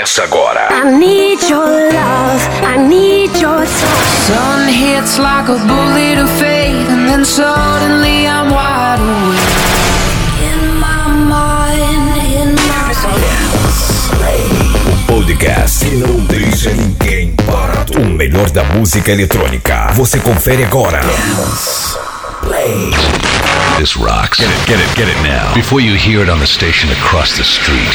Começa agora. I need your love, I need your touch. Sun hits like a bullet of faith, and then suddenly I'm wide awake. In my mind, in my Podcast que não deixa ninguém parado. O melhor da música eletrônica. Você confere agora. Play. This rocks. Get it now. Before you hear it on the station across the street.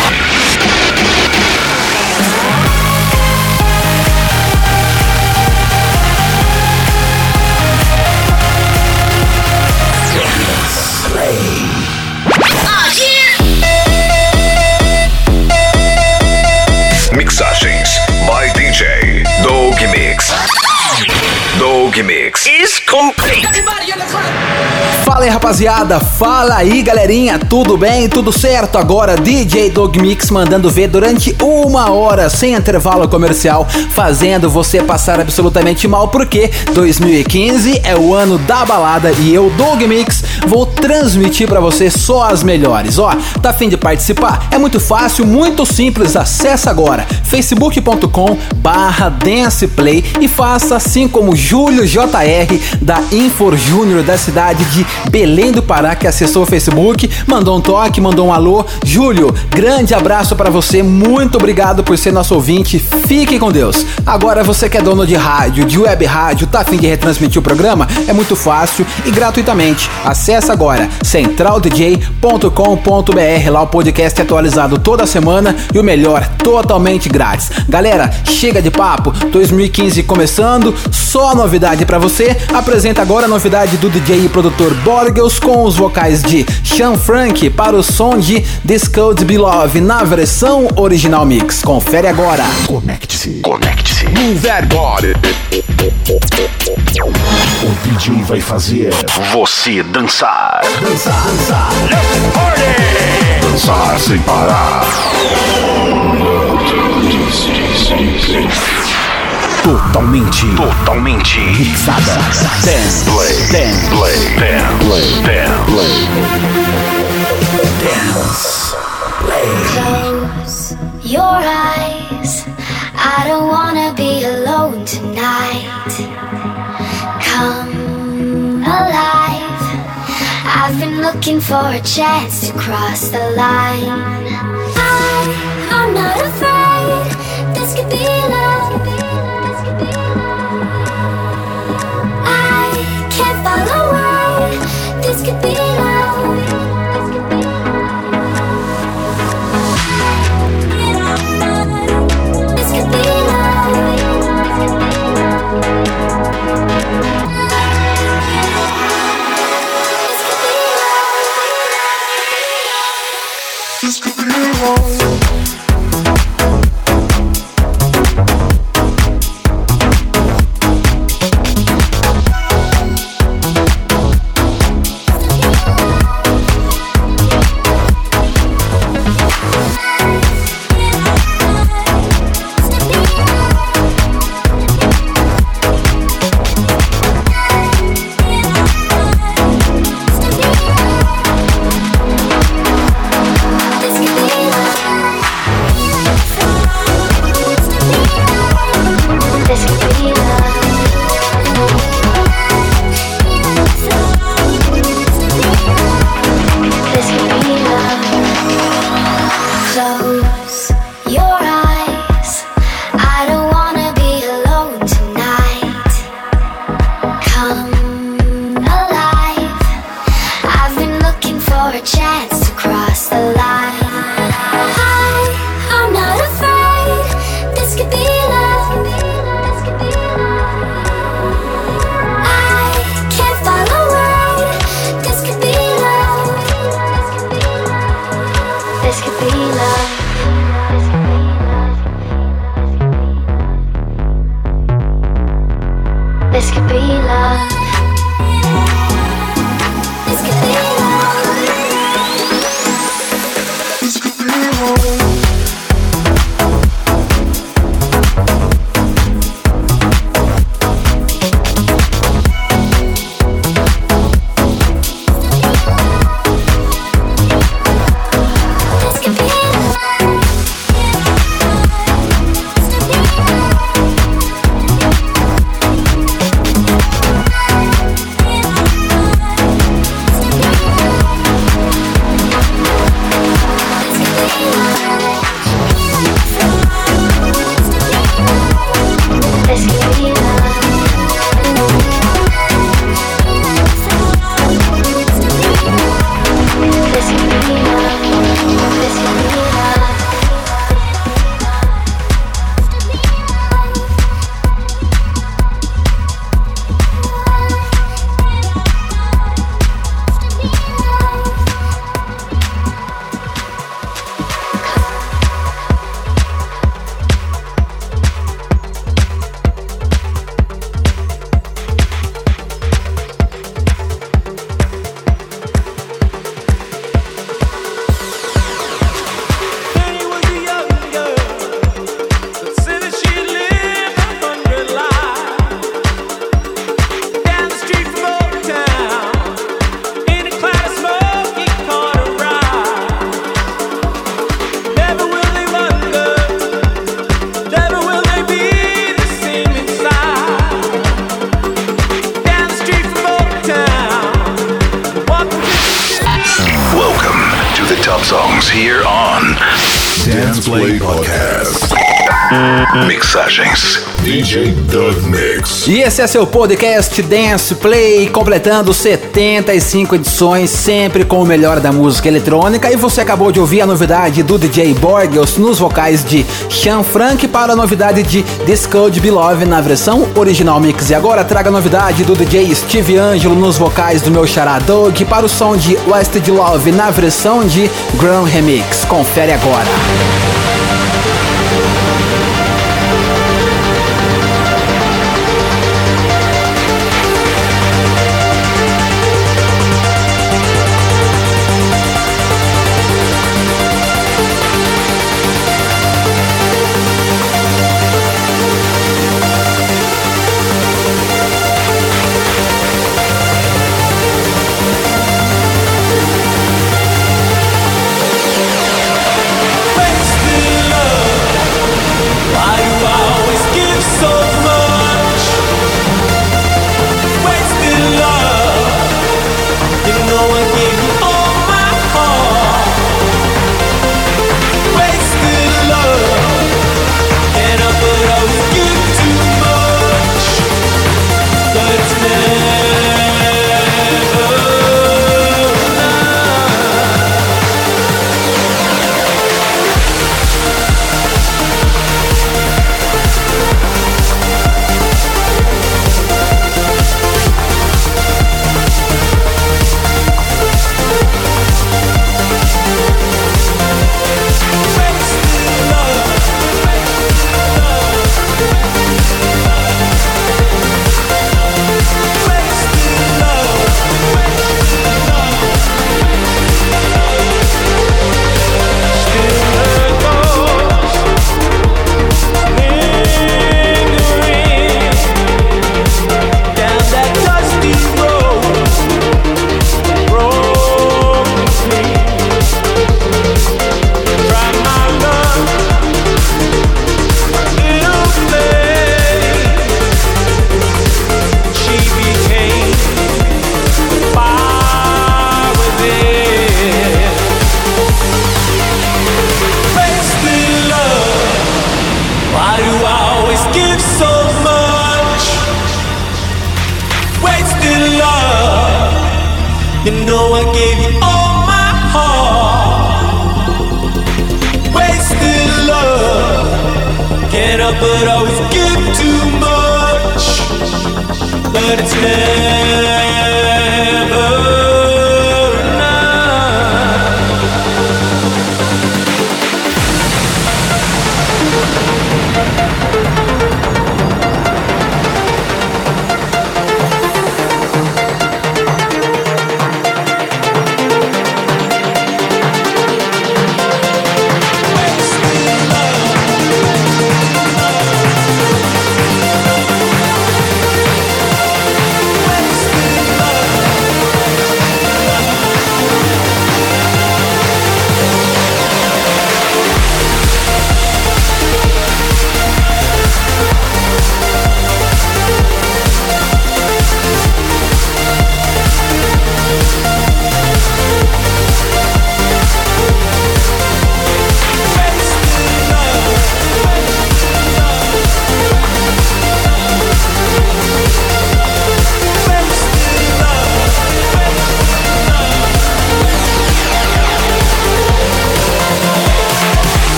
Mixagens by DJ Doug Mix. Doug Mix is complete. Fala aí, rapaziada, fala aí, galerinha, tudo bem? Tudo certo? Agora DJ Doug Mix mandando ver durante 1 hora sem intervalo comercial, fazendo você passar absolutamente mal, porque 2015 é o ano da balada e eu, Doug Mix, vou transmitir pra você só as melhores. Ó, tá afim de participar? É muito fácil, muito simples, acessa agora facebook.com/danceplay e faça assim como Júlio JR da Infor Júnior da cidade de Belém do Pará, que acessou o Facebook, mandou um toque, mandou um alô. Júlio, grande abraço pra você, muito obrigado por ser nosso ouvinte, fique com Deus. Agora você que é dono de rádio, de web rádio, tá a fim de retransmitir o programa? É muito fácil e gratuitamente. Acessa agora centraldj.com.br, lá o podcast é atualizado toda semana e o melhor, totalmente grátis. Galera, chega de papo, 2015 começando, só novidade pra você. Apresenta agora a novidade do DJ e produtor Borgels com os vocais de Sean Frank para o som de This Could Be Love na versão original mix. Confere agora. Conecte-se. Move that body. O DJ vai fazer você dançar. Dançar sem parar. Totalmente mixada. Dance, play. Close your eyes, I don't wanna be alone tonight. Come alive, I've been looking for a chance to cross the line. I'm not afraid, this could be love. I can't fall away, this could be love. This could be love. This could be love. This could be love. This could be love. This could be love. This could be love. the top songs here on Dance Play Podcast. Mixagens DJ Doug Mix. E esse é seu podcast Dance Play, completando 75 edições, sempre com o melhor da música eletrônica. E você acabou de ouvir a novidade do DJ Borgels nos vocais de Sean Frank para a novidade de This Could Be Love na versão original mix. E agora traga a novidade do DJ Steve Angelo nos vocais do meu xará Doug para o som de Wasted Love na versão de Grand Remix. Confere agora.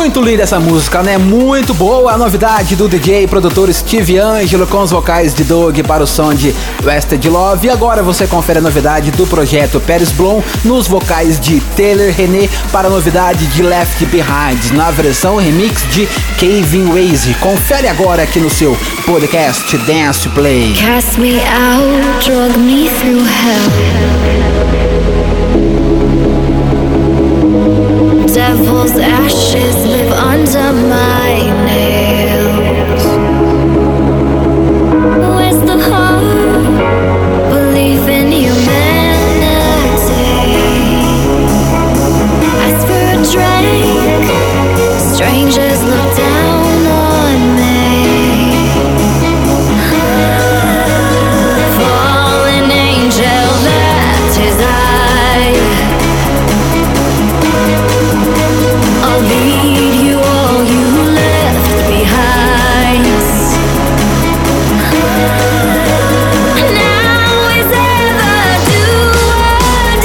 Muito linda essa música, né? Muito boa. A novidade do DJ e produtor Steve Angelo com os vocais de Doug para o som de Wasted Love. E agora você confere a novidade do projeto Paris Bloom nos vocais de Taylor René para a novidade de Left Behind na versão remix de Kevin Waze. Confere agora aqui no seu podcast Dance Play. Cast me out, drug me through hell. Devil's ashes live under my nails. Where's the heart? Belief in humanity. Ask for a drink. Strangers look down on me. Fallen angel left his eye. I'll lead you all you left behind. Now is ever do or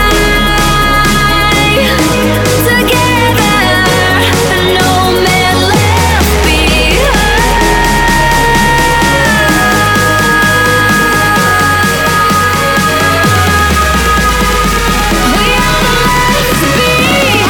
die. Together, no man left behind. We are left behind.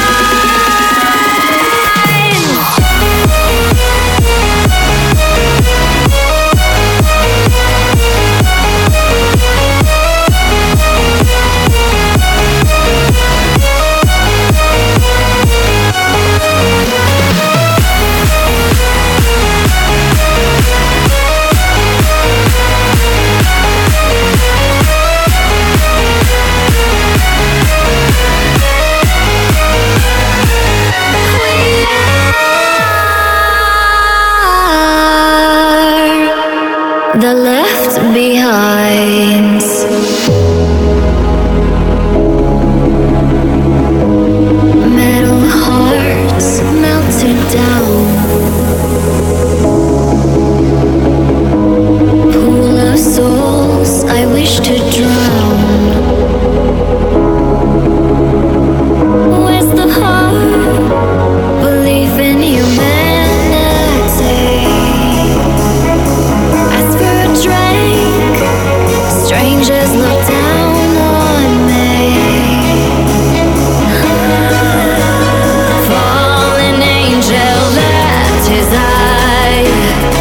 The left behind. Metal hearts melted down. Pool of souls I wish to drown. Where's the heart? Belief in humanity. Ask for a drink. Strangers look down on me. Fallen angel left his eye.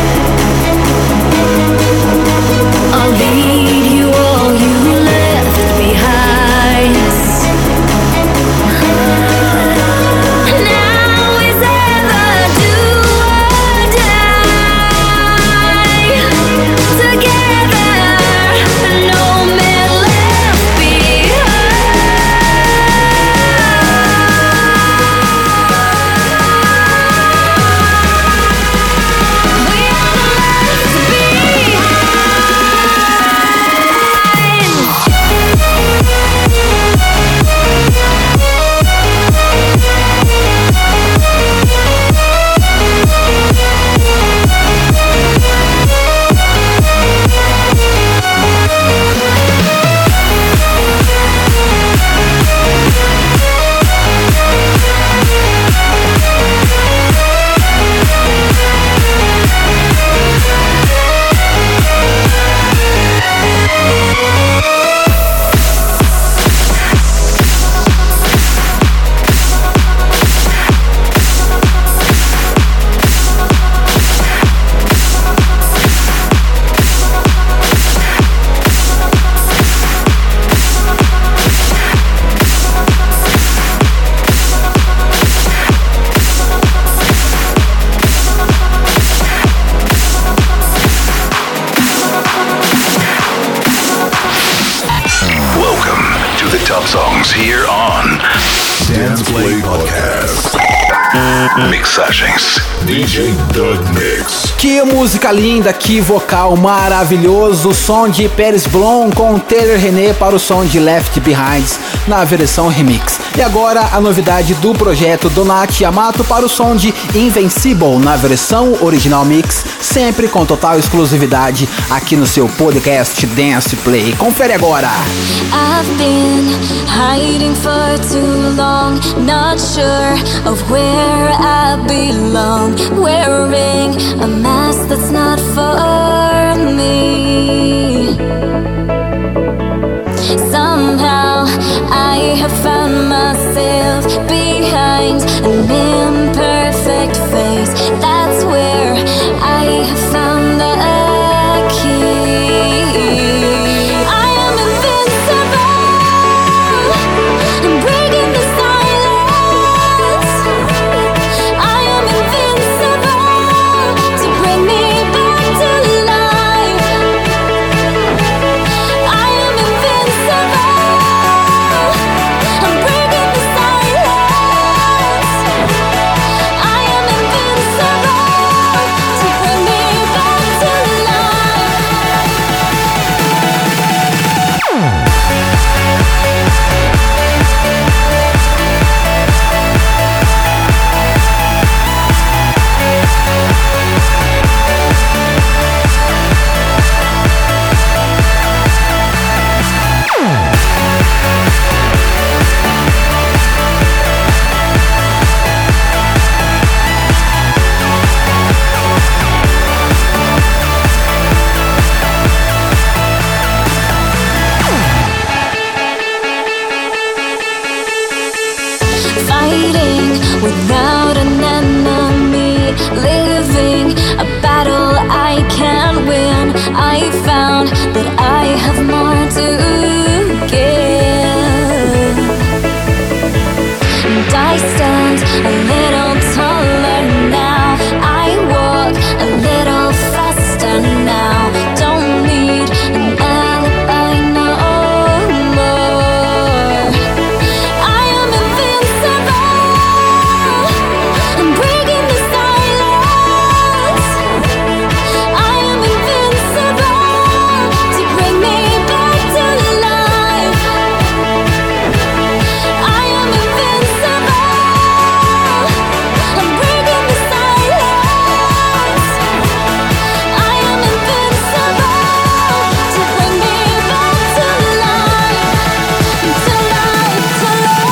I'll lead you all you left behind. Now is ever do or die. Together, no man left behind. We are left behind. Welcome to the top songs here on Dance Play Podcast. Mixagens. DJ Doug Mix. Que música linda, que vocal maravilhoso. Som de Paris Bloom com Taylor René para o som de Left Behind na versão remix. E agora a novidade do projeto Donati Yamato para o som de Invincible na versão original mix, sempre com total exclusividade aqui no seu podcast Dance Play. Confere agora. I've been hiding for too long, not sure of where where I belong, wearing a mask that's not for me. Somehow I have found myself behind an imperfect face. That's where I have found the key. I am invincible. I'm breaking the silence. I am invincible to bring me back to life. I am invincible. I'm breaking the silence. I am invincible to bring me back to life. Fighting without an enemy, living a battle I can't win. I found that I have more to give, and I stand a little taller now. I walk a little faster now. Don't need an alibi no more. I am invincible. I'm breaking the silence. I am invincible to bring me back to life. I am invincible. I'm breaking the silence. I am invincible to bring me back to life. To life, to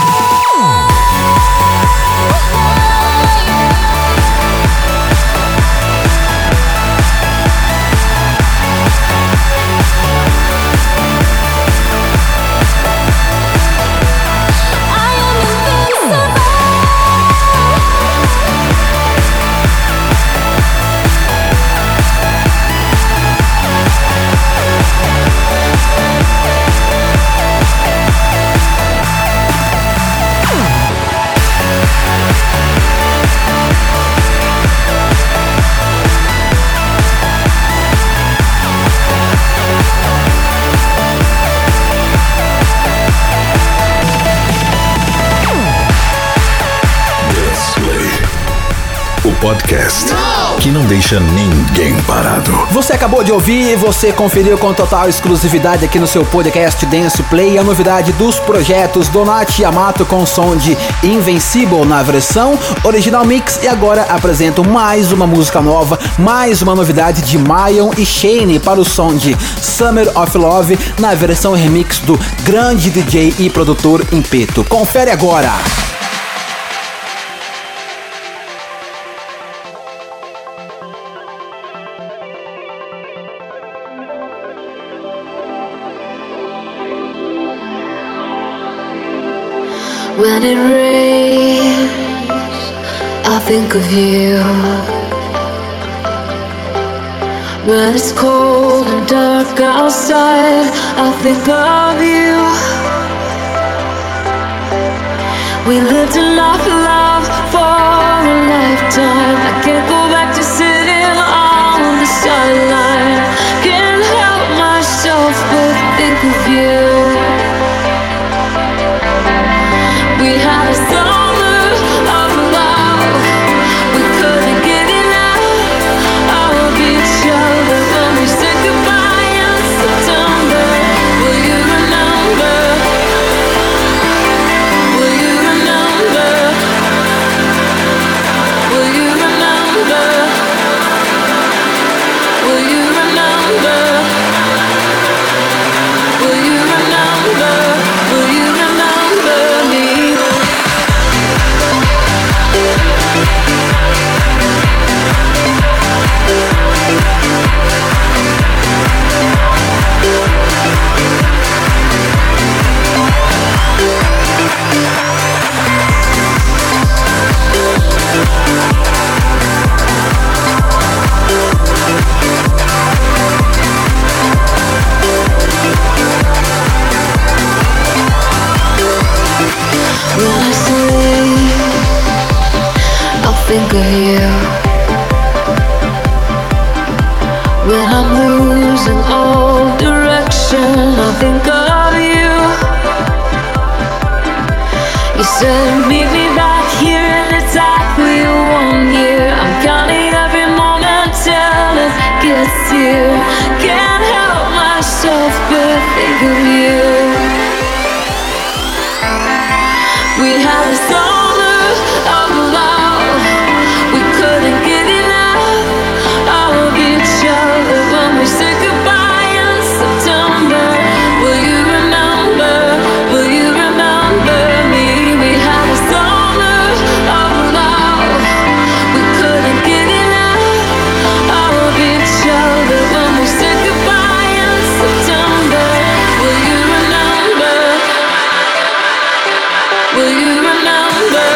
O podcast que não deixa ninguém parado. Você acabou de ouvir e você conferiu com total exclusividade aqui no seu podcast Dance Play a novidade dos projetos Donati Yamato com som de Invincible na versão Original Mix, e agora apresento mais uma música nova, mais uma novidade de Mayon e Shane para o som de Summer of Love na versão remix do grande DJ e produtor Impeto. Confere agora! When it rains, I think of you. When it's cold and dark outside, I think of you. We lived a life of love for a lifetime. I can't go back to sitting on the sideline. Can't help myself but think of you. We had a summer of love. We couldn't get enough of each other. When we said goodbye in September, will you remember? Will you remember? Will you remember? Will you think of you. You said meet me back here in exactly 1 year. I'm counting every moment till it gets here. Can't help myself but think of you. We had a summer of love. We couldn't get enough of each other when we said goodbye in September. Will you remember? Will you remember me? We had a summer of love. We couldn't get enough of each other when we said goodbye in September. Will you remember? Will you remember?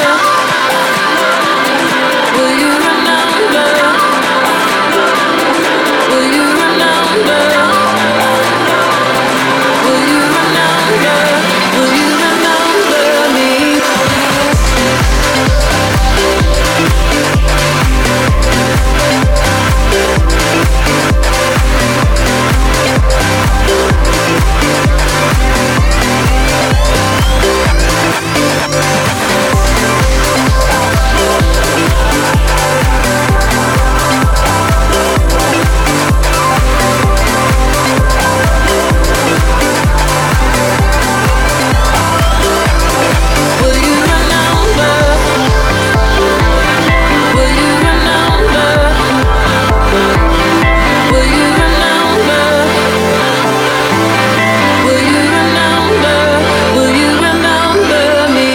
Will you remember? Will you remember? Will you remember? Will you remember me? Will you remember? Will you remember? Will you remember? Will you remember? Will you remember me?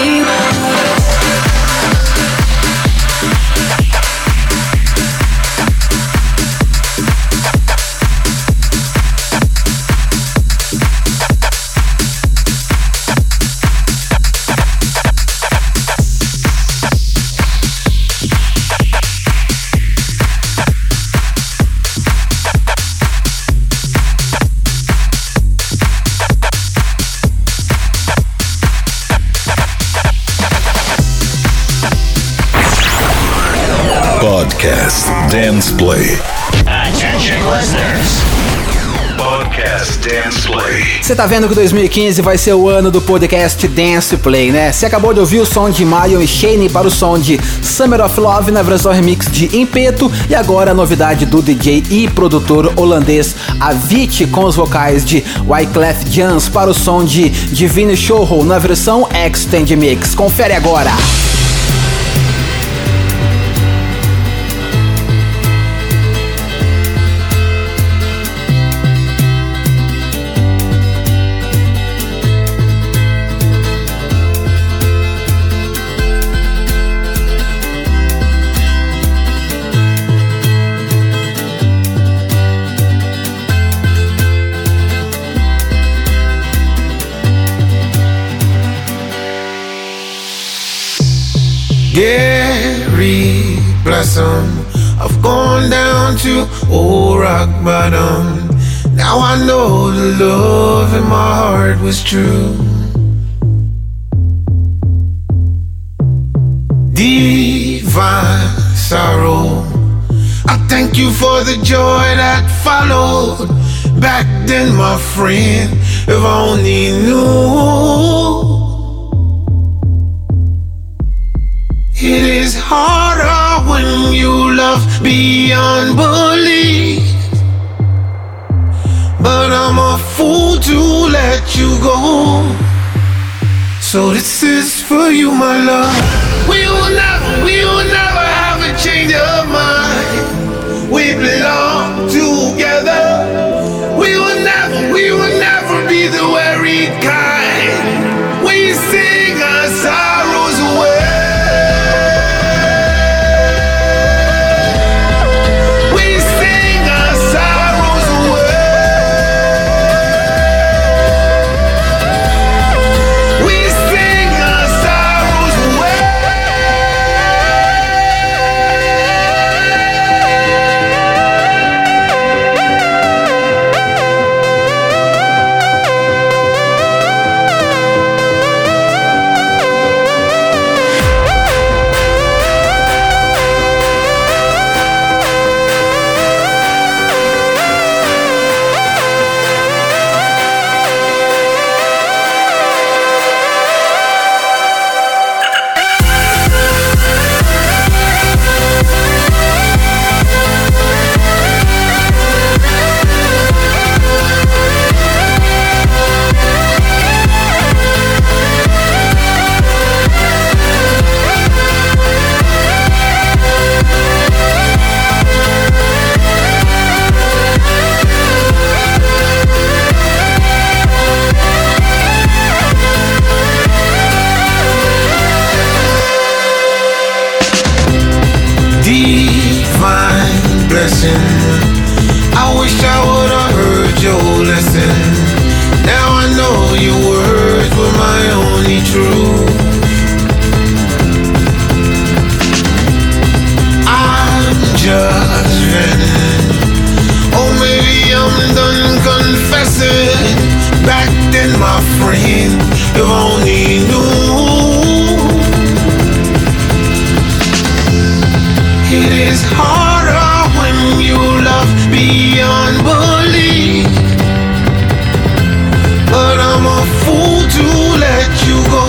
Podcast Dance Play. Attention listeners. Podcast Dance Play. Você tá vendo que 2015 vai ser o ano do podcast Dance Play, né? Você acabou de ouvir o som de Mayon e Shane para o som de Summer of Love na versão remix de Impeto, e agora a novidade do DJ e produtor holandês Avicii com os vocais de Wyclef Jean para o som de Divine Showroom na versão Extend Mix. Confere agora! Gary, bless him. I've gone down to old rock bottom. Now I know the love in my heart was true. Divine sorrow, I thank you for the joy that followed. Back then, my friend, if I only knew. It is harder when you love beyond belief, but I'm a fool to let you go. So this is for you, my love. We will never have a change of mind. We belong together. We will never be the worried kind. We sing our sorrows away. and confess it. Back then, my friend, you only knew. It is harder when you love beyond belief. But I'm a fool to let you go.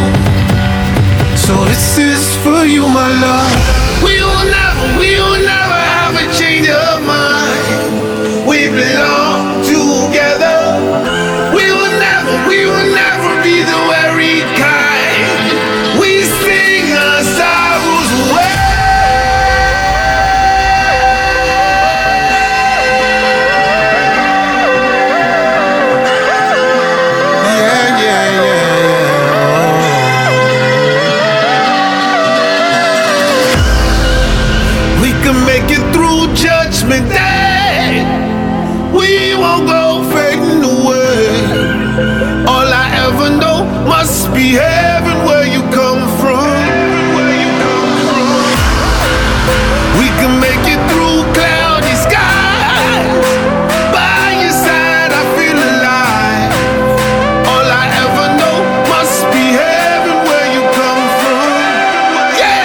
So this is for you, my love. We will never have a change of mind. We belong together. We will never be the weary kind. We sing our sorrows away. Make it through Judgment Day. We won't go fading away. All I ever know must be heaven where you come from. We can make it through cloudy skies. By your side I feel alive. All I ever know must be heaven where you come from. Yeah.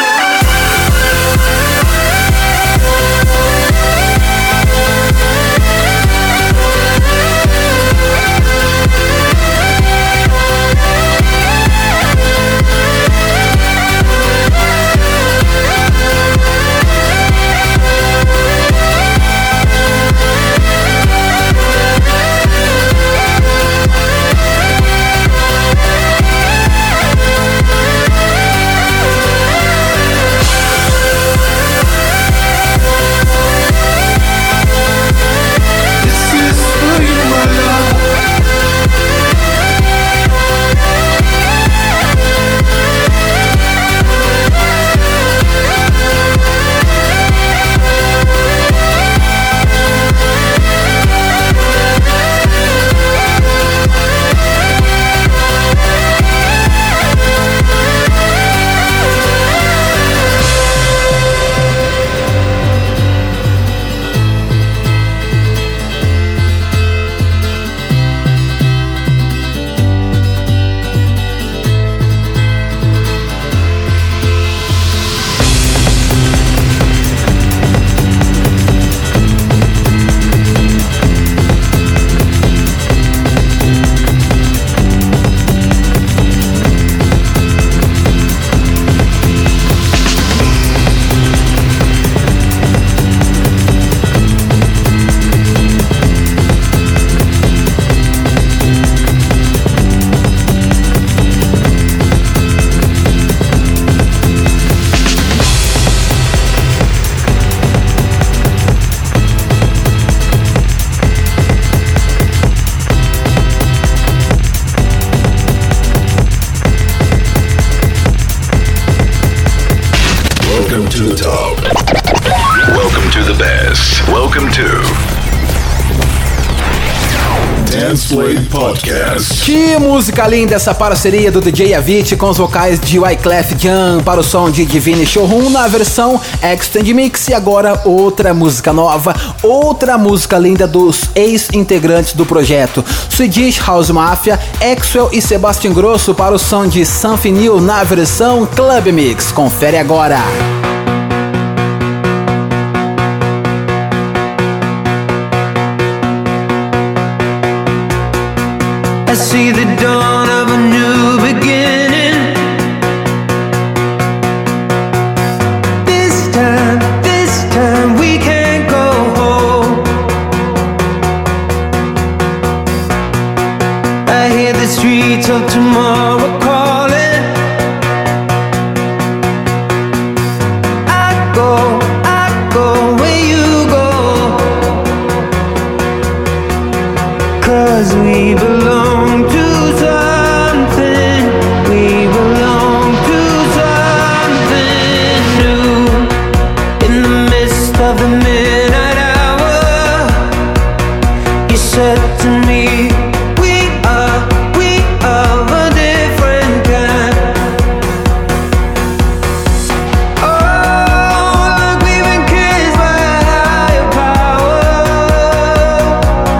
Welcome to the top. Welcome to the best. Welcome to Dance Play Podcast. Que música linda essa parceria do DJ Avicii com os vocais de Wyclef Jean para o som de Divine Showroom na versão Extend Mix. E agora outra música nova, outra música linda dos ex-integrantes do projeto Swedish House Mafia, Axwell e Sebastian Grosso para o som de Something New na versão Club Mix. Confere agora. I see the dawn of a new beginning. This time we can't go home. I hear the streets of tomorrow calling. I go where you go. 'Cause we belong to something. We belong to something new. In the midst of the midnight hour, you said to me, we are a different kind. Oh, like we've been kissed by a higher power.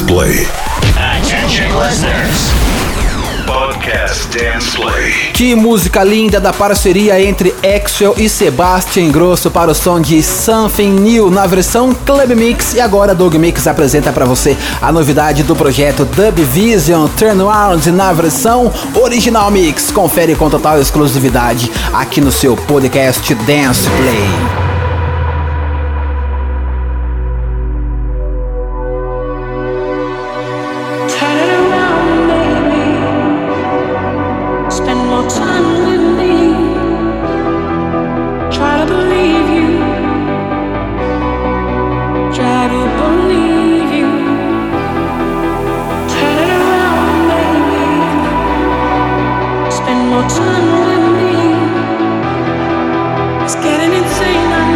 Play. Attention listeners. Podcast Dance Play. Que música linda da parceria entre Axwell e Sebastian Ingrosso para o som de Something New na versão Club Mix. E agora Dog Mix apresenta para você a novidade do projeto Dub Vision Turnaround na versão Original Mix. Confere com total exclusividade aqui no seu podcast Dance Play. Time with me, it's getting insane.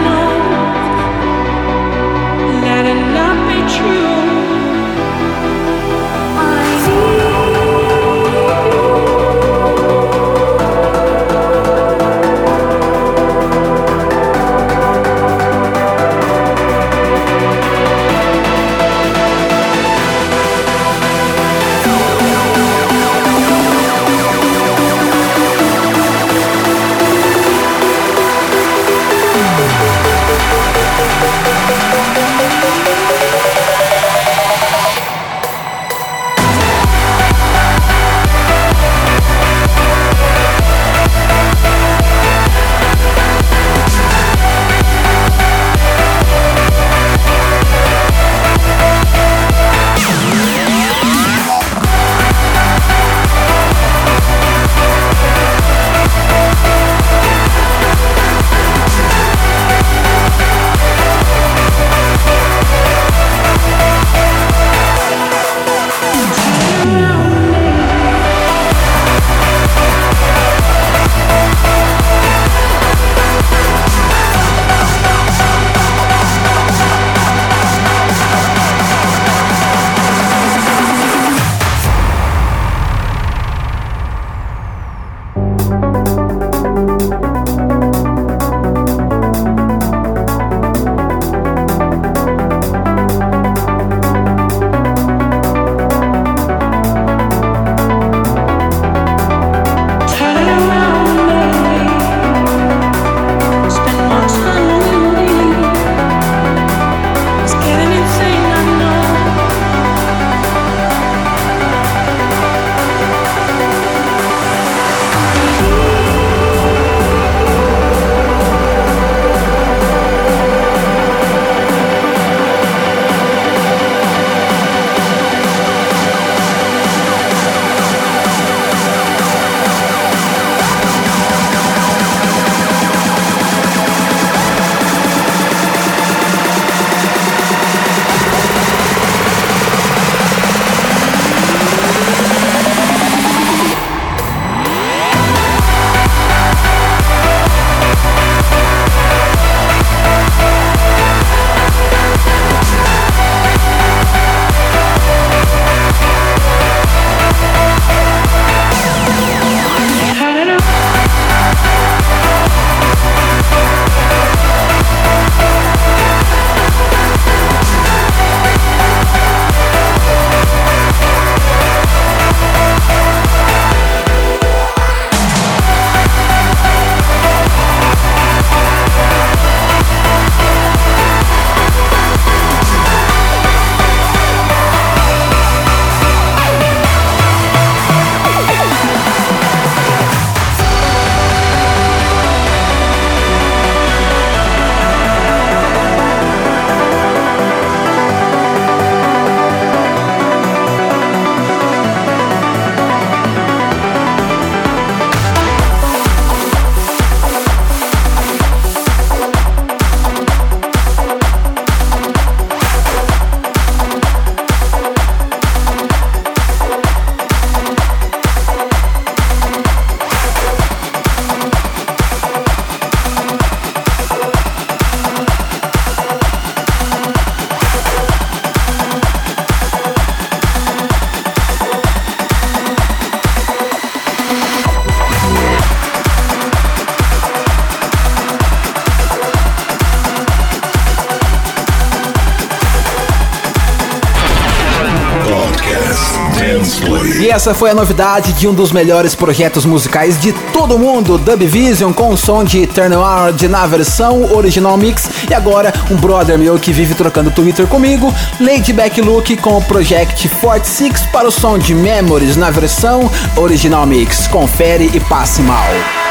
Dance Play. E essa foi a novidade de um dos melhores projetos musicais de todo mundo, Dub Vision, com o som de Eternal na versão original mix. E agora um brother meu que vive trocando Twitter comigo, Laidback Luke, com o Project 46 para o som de Memories na versão original mix. Confere e passe mal.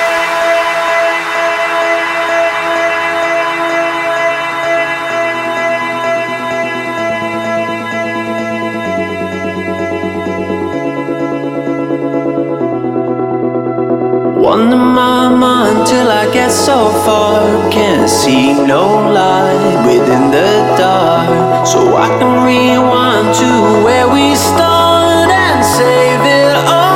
Wonder my mind till I get so far. Can't see no light within the dark. So I can rewind to where we started and save it all.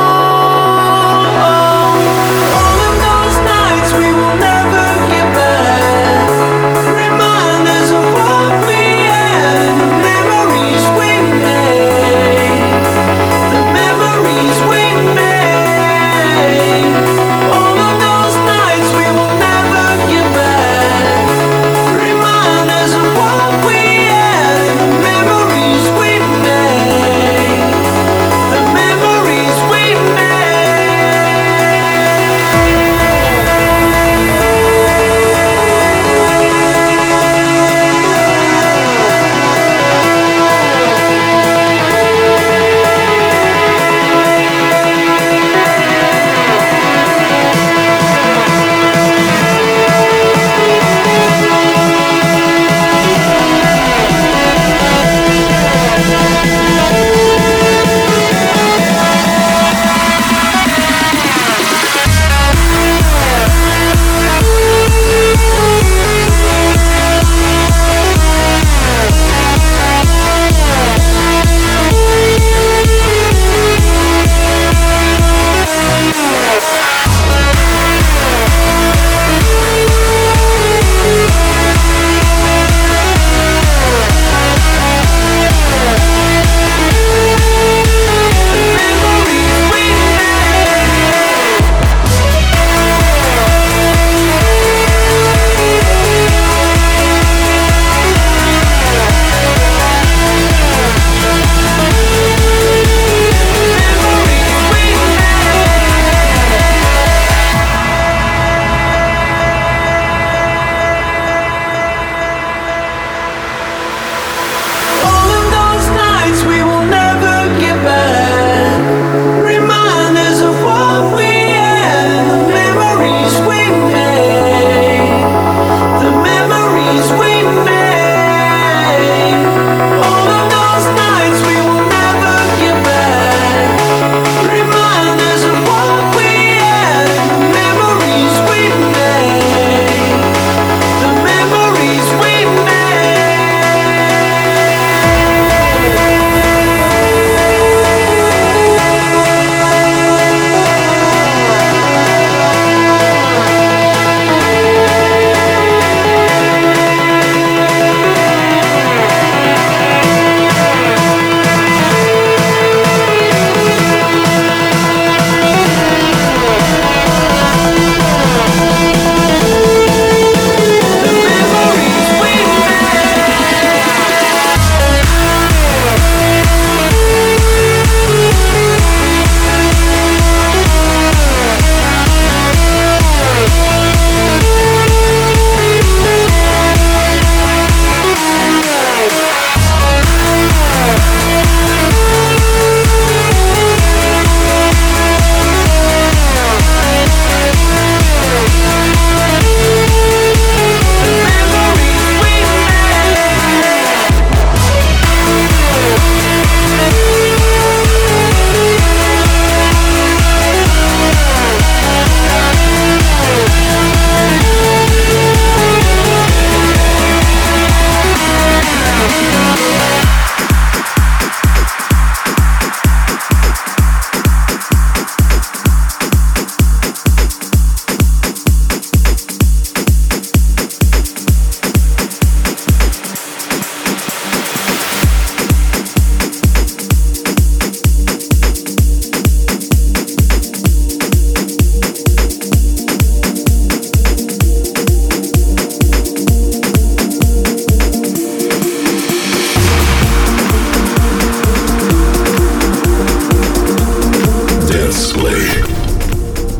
All of those nights we will never get back. Reminders of what we had, the memories we made, the memories we made. Reminders of what we had, the memories we made.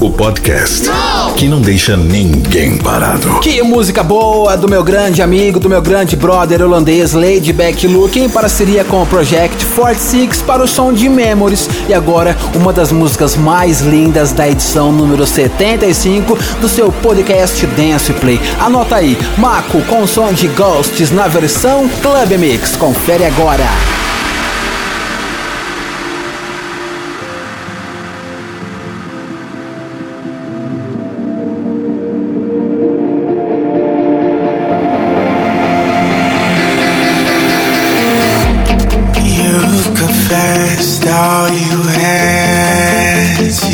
único podcast que não deixa ninguém parado. Que música boa do meu grande amigo, do meu grande brother holandês Laidback Luke, em parceria com o Project 46 para o som de Memories. E agora, uma das músicas mais lindas da edição número 75 do seu podcast Dance Play. Anota aí, Mako com o som de Ghosts na versão Club Mix. Confere agora. All you had to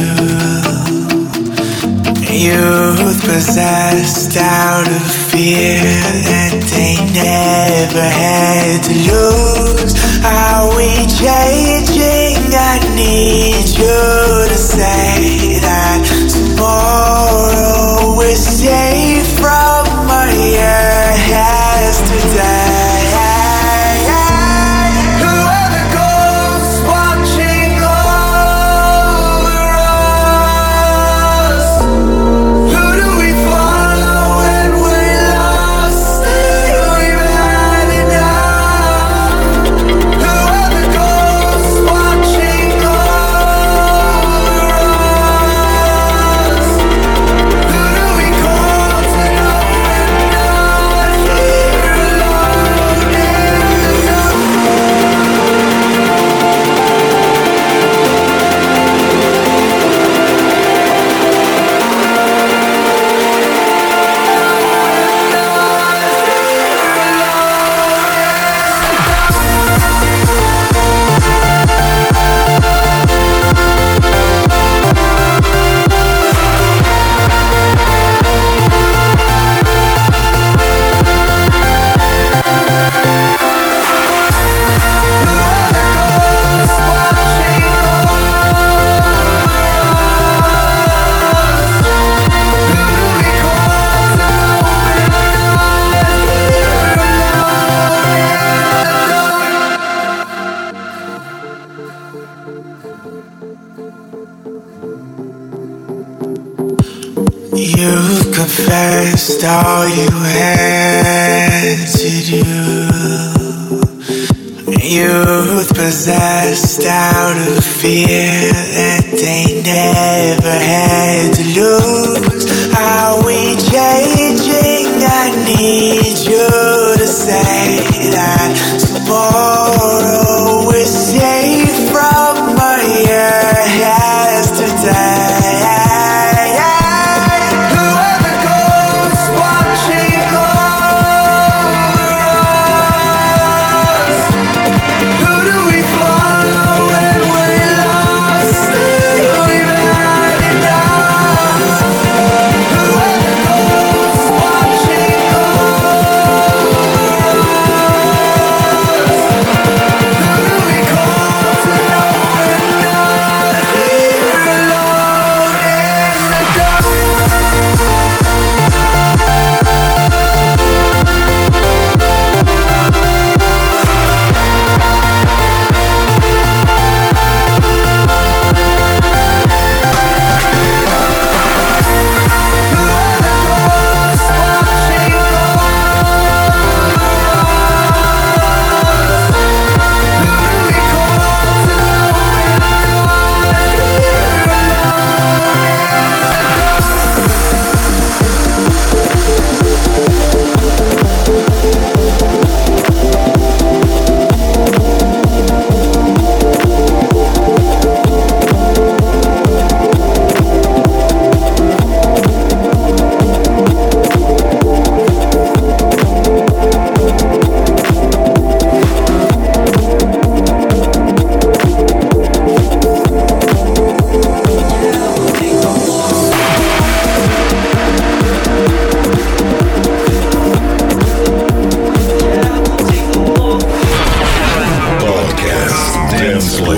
do, youth possessed out of fear that they never had to lose. Are we changing? I need you to say that tomorrow we're safe from our yesterday. You confessed all you had to do. Youth possessed out of fear that they never had to lose. Are we changing? I need you to say that tomorrow we're safe from our yesterday.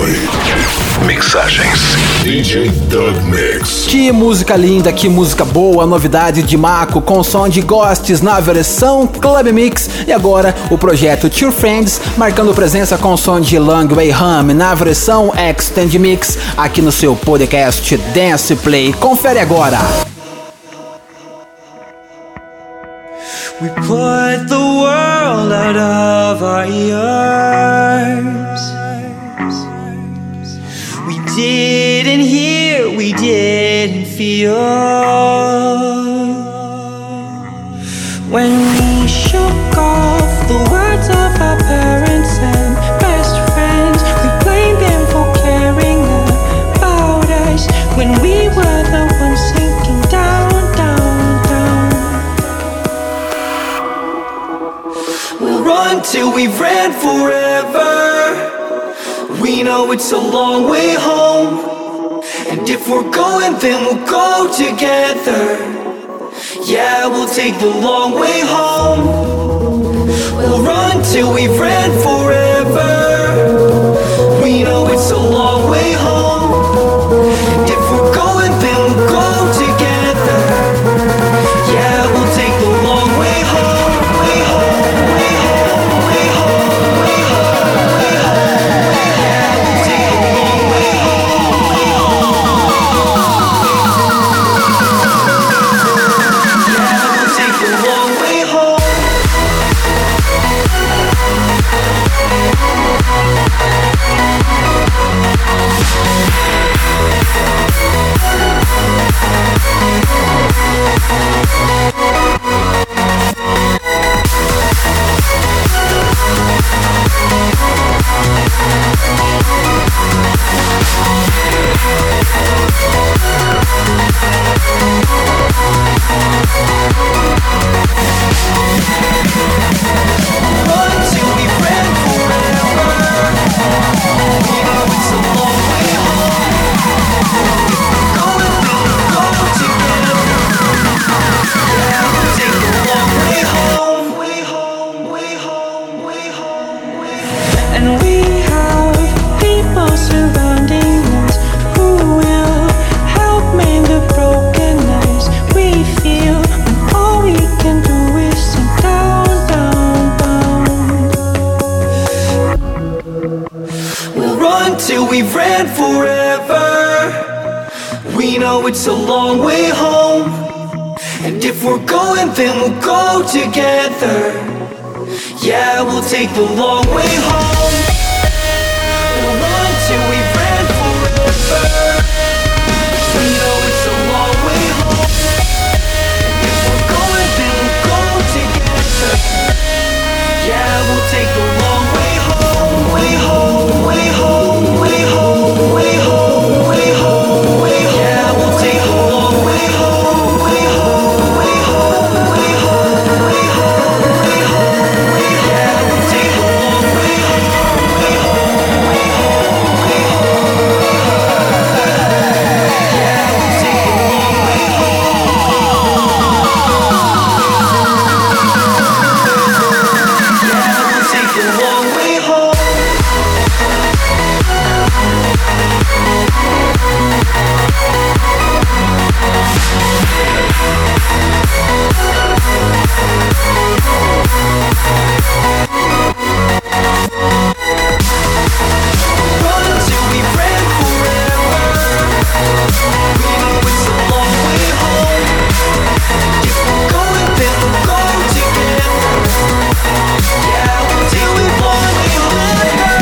Mixagens. DJ Doug Mix. Que música linda, que música boa, novidade de Mako com som de Ghosts na versão Club Mix. E agora o projeto Two Friends marcando presença com som de Long Way Home na versão Extend Mix aqui no seu podcast Dance Play. Confere agora. We put the world out of our ears. We didn't hear, we didn't feel. When we shook off the words of our parents and best friends, we blamed them for caring about us when we were the ones sinking down, down, down. We'll run till we've ran forever. We know it's a long way home, and if we're going, then we'll go together. Yeah, we'll take the long way home. We'll run till we've ran forever. We know it's a long way home, and if we're going, then we'll go together. Yeah, we'll take the long way home, way home, way home, way home, way home, way home. Yeah, we'll take the long way home, way home. Yeah, we'll take the long way home. Run till we ran forever. We know it's a long way home. If we're going, then we'll go together. Yeah, we'll take the long way home. Way home, way home, way home, way home. And we have people surrounding us who will help mend the brokenness we feel when all we can do is sink down, down, down. We'll run till we've ran forever. We know it's a long way home, and if we're going, then we'll go together. Yeah, we'll take the long way home. We'll run till we've ran forever. We know it's a long way home, and if we're going, then we'll go together. Yeah, we'll take the long way home, way home, way home, way home, way home, way home, way home. Yeah, we'll take the long way home, way home, way home, way home, way home, way home, way home. Yeah, we'll take the long way home, way home, way home, way home, way home. Yeah, we'll take the long way home. Yeah, we'll take the long way home. Run till we ran forever. We know it's a long way home. If we're going, then we'll go together. Yeah, we'll take the long way home.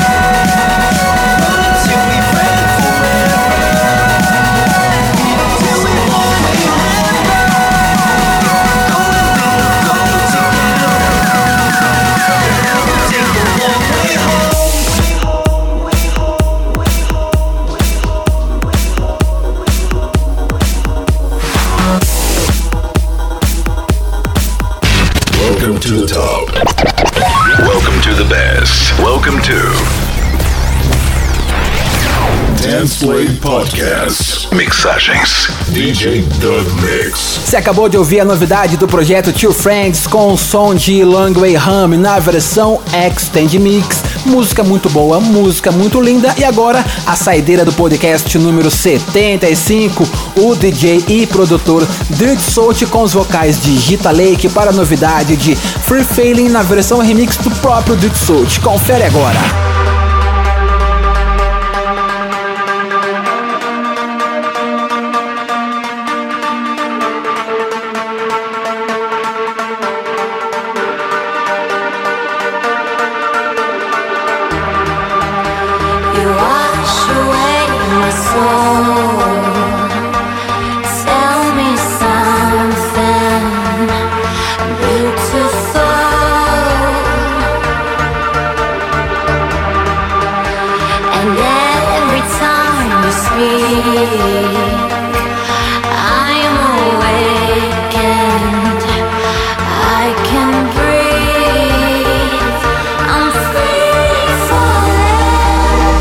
Run till we ran forever. We know it's a long way home. If we're going, then we'll go together. Yeah, we'll take the long way home. Welcome to the top. Welcome to the best. Welcome to Dance Play Podcast. Mixagens. DJ Doug Mix. Você acabou de ouvir a novidade do projeto Two Friends com o som de Long Way Home na versão Extend Mix. Música muito boa, música muito linda. E agora a saideira do podcast número 75, o DJ e produtor Dirt South com os vocais de Gita Lake para a novidade de Free Failing na versão remix do próprio Dirt South. Confere agora. You wash away my soul. Tell me something beautiful. And every time you speak, I'm awakened. I can breathe. I'm free falling.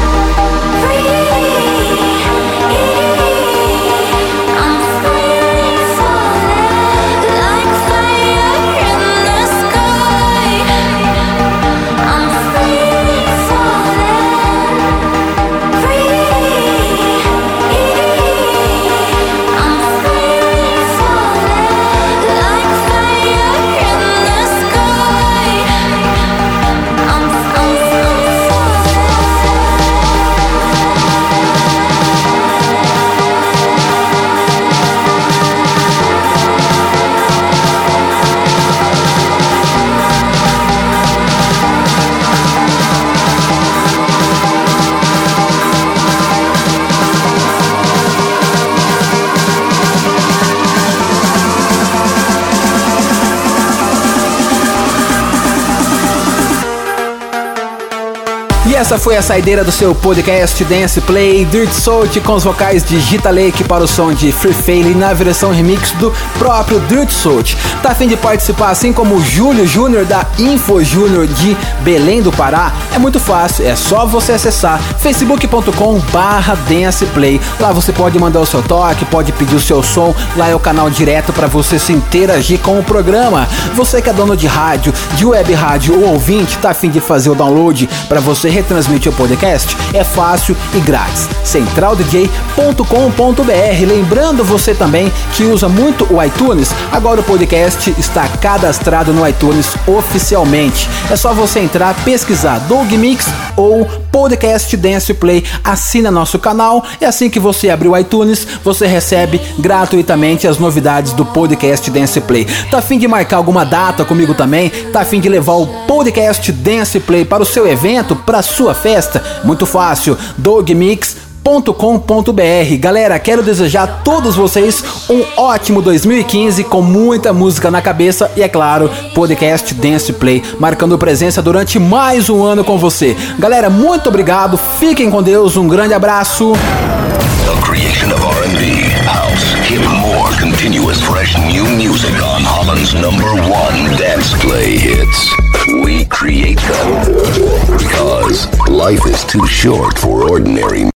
I'm free falling like fire in the sky. I'm free falling, free. I'm free falling like fire in the sky. I'm E essa foi a saideira do seu podcast Dance Play, Dirt South com os vocais de Gita Lake para o som de Free Failing na versão remix do próprio Dirt South. Tá a fim de participar assim como o Júlio Júnior da Info Júnior de Belém do Pará? É muito fácil, é só você acessar facebook.com/danceplay. Lá você pode mandar o seu toque, pode pedir o seu som, lá é o canal direto para você se interagir com o programa. Você que é dono de rádio, de web rádio ou ouvinte, tá a fim de fazer o download para você retransmitir o podcast? É fácil e grátis. centraldj.com.br. Lembrando você também que usa muito o iTunes, agora o podcast está cadastrado no iTunes oficialmente. É só você entrar, pesquisar Doug Mix ou Podcast Dance Play, assina nosso canal e assim que você abrir o iTunes, você recebe gratuitamente as novidades do Podcast Dance Play. Tá a fim de marcar alguma data comigo também? Tá a fim de levar o Podcast Dance Play para o seu evento, para a sua festa? Muito fácil, dougmix.com.br. Galera, quero desejar a todos vocês um ótimo 2015 com muita música na cabeça e, é claro, Podcast Dance Play marcando presença durante mais um ano com você. Galera, muito obrigado, fiquem com Deus, um grande abraço. The creation of R&B, house, hip, more continuous, fresh new music on Holland's #1 dance play hits. We create them because life is too short for ordinary